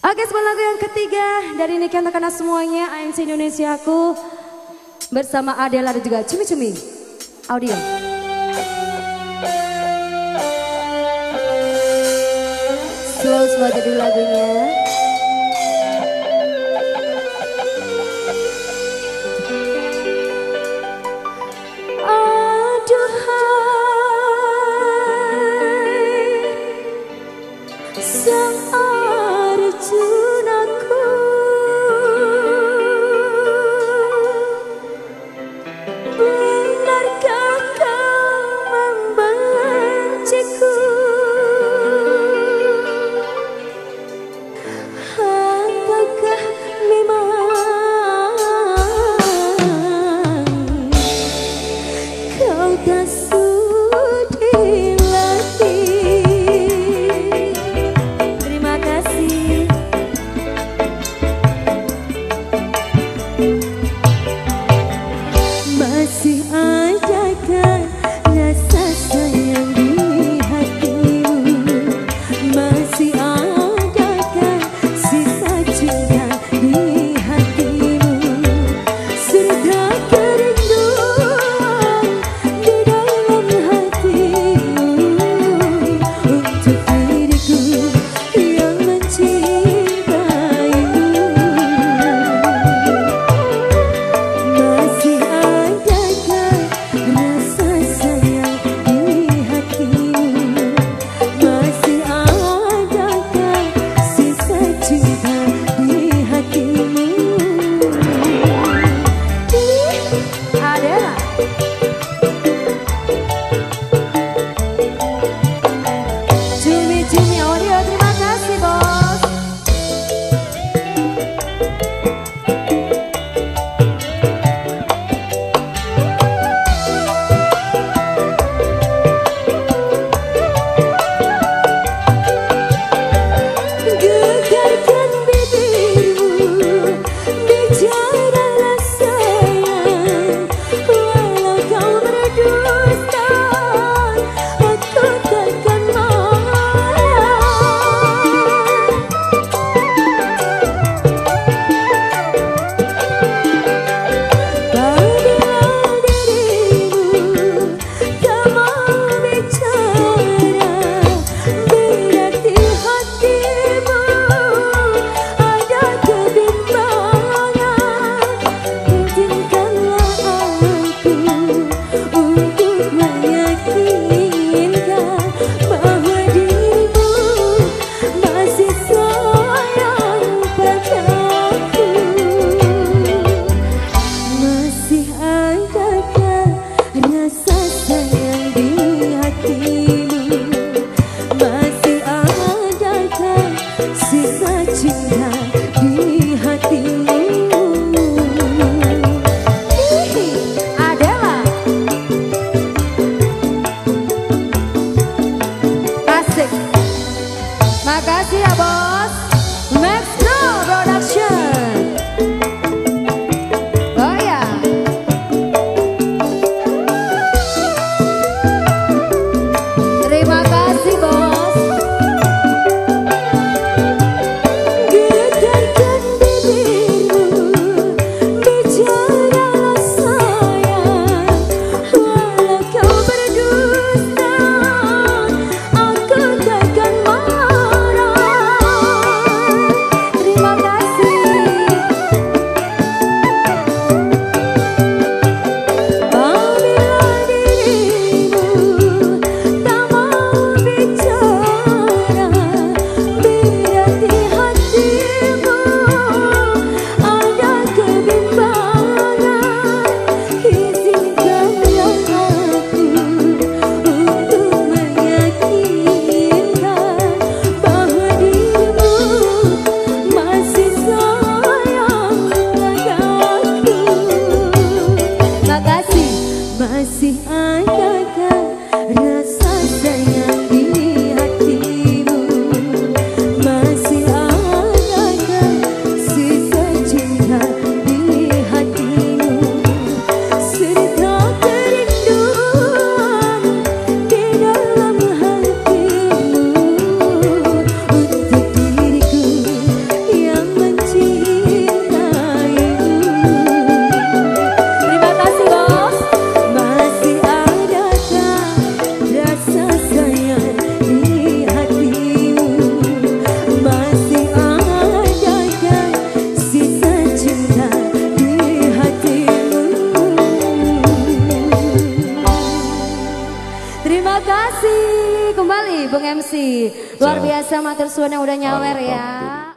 Oke, sebuah lagu yang ketiga dari Niki untuk anak semuanya, ANC Indonesiaku bersama Adela dan juga Cumi Cumi Audio. Slow jadi lagunya. Sang Arjunaku, benarkah kau membenciku? Ataukah memang kau tak sudi lagi? Masih adakah rasa sayang di hatimu? Masih adakah sisa cinta di hatimu? Serta kerinduan di dalam hatimu untuk diriku yang mencintaimu. Masih rasa sayang di hatimu, masih adakah sisa cinta di hatimu? Ada Cumi-Cumi Audio, terima kasih bos. Gegarkan bibirmu, bicaralah sayang. Walau kau berdusta, aku takkan marah. Apabila dirimu tak mau bicara, berarti hatimu ada kebimbangan. Izinkanlah aku untuk meyakinkan bahwa dirimu masih sayang padaku. Masih adakah rasa sayang di hatimu? Masih adakah sisa cinta di hatimu? Adela, asik. Makasih ya bos. Max Pro Production. Oh ya. Terima kasih bos. Gegarkan Terima kasih kembali Bung MC. Luar biasa matur suwun yang udah nyawer ya.